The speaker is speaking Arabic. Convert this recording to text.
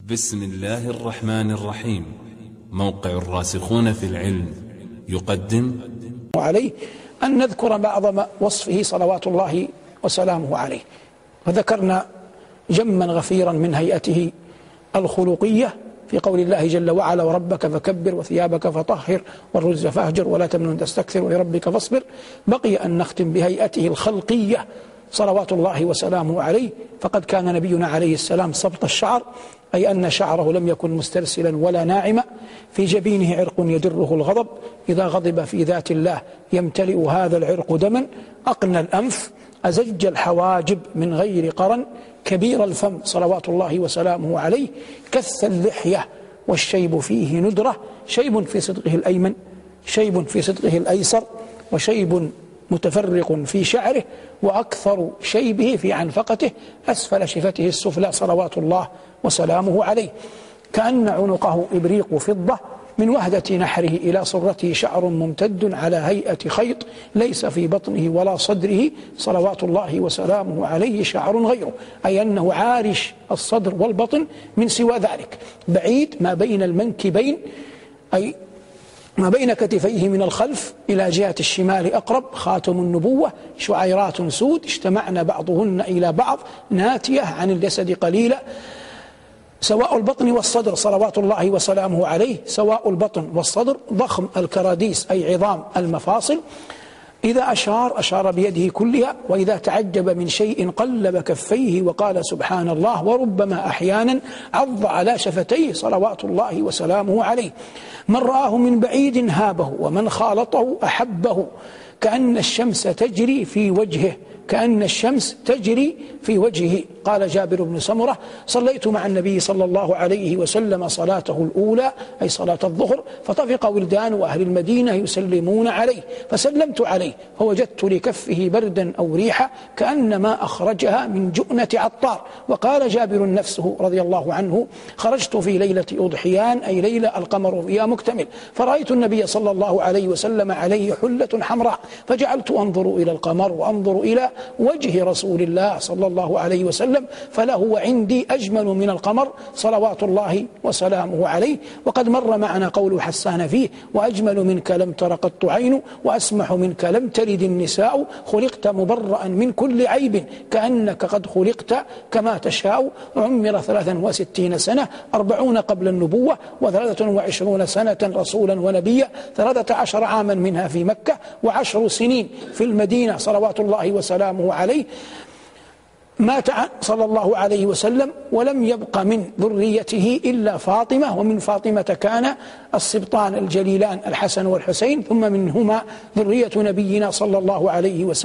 بسم الله الرحمن الرحيم. موقع الراسخون في العلم يقدم عليه أن نذكر بعض وصفه صلوات الله وسلامه عليه. وذكرنا جما غفيرا من هيئته الخلقية في قول الله جل وعلا: وربك فكبر وثيابك فطهر والرجز فاهجر ولا تمنن تستكثر ولربك فاصبر. بقي أن نختم بهيئته الخلقية صلوات الله وسلامه عليه، فقد كان نبينا عليه السلام سبط الشعر، أي أن شعره لم يكن مسترسلا ولا ناعما، في جبينه عرق يدره الغضب، إذا غضب في ذات الله يمتلئ هذا العرق دما، أقنى الأنف، أزج الحواجب من غير قرن، كبير الفم صلوات الله وسلامه عليه، كث اللحية والشيب فيه ندرة، شيب في صدغه الأيمن، شيب في صدغه الأيسر، وشيب متفرق في شعره، وأكثر شيبه في عنفقته أسفل شفته السفلى صلوات الله وسلامه عليه، كأن عنقه إبريق فضة، من وهدة نحره إلى صرته شعر ممتد على هيئة خيط، ليس في بطنه ولا صدره صلوات الله وسلامه عليه شعر غيره، أي أنه عارش الصدر والبطن من سوى ذلك، بعيد ما بين المنكبين، أي ما بين كتفيه من الخلف إلى جهة الشمال أقرب، خاتم النبوة، شعيرات سود اجتمعن بعضهن إلى بعض، ناتية عن الجسد قليلة، سواء البطن والصدر صلوات الله وسلامه عليه، سواء البطن والصدر، ضخم الكراديس أي عظام المفاصل، إذا أشار بيده كلها، وإذا تعجب من شيء قلب كفيه وقال سبحان الله، وربما أحيانا عض على شفتيه صلوات الله وسلامه عليه، من رآه من بعيد هابه، ومن خالطه أحبه، كأن الشمس تجري في وجهه، كأن الشمس تجري في وجهه. قال جابر بن سمرة: صليت مع النبي صلى الله عليه وسلم صلاته الأولى أي صلاة الظهر، فطفق ولدان أهل المدينة يسلمون عليه، فسلمت عليه فوجدت لكفه بردا أو ريحة كأنما أخرجها من جؤنة عطار. وقال جابر نفسه رضي الله عنه: خرجت في ليلة أضحيان أي ليلة القمر فيها مكتمل، فرأيت النبي صلى الله عليه وسلم عليه حلة حمراء، فجعلت أنظر إلى القمر وأنظر إلى وجه رسول الله صلى الله عليه وسلم، فله عندي أجمل من القمر صلوات الله وسلامه عليه. وقد مر معنا قول حسان فيه: وأجمل منك لم تر قط عين، وأسمح منك لم تلد النساء، خلقت مبرأ من كل عيب، كأنك قد خلقت كما تشاء. عمر 63 سنة، 40 قبل النبوة، و23 سنة رسولا ونبيا، 13 عاما منها في مكة، و10 سنين في المدينة صلوات الله وسلامه عليه. مات صلى الله عليه وسلم ولم يبق من ذريته إلا فاطمة، ومن فاطمة كان السبطان الجليلان الحسن والحسين، ثم منهما ذرية نبينا صلى الله عليه وسلم.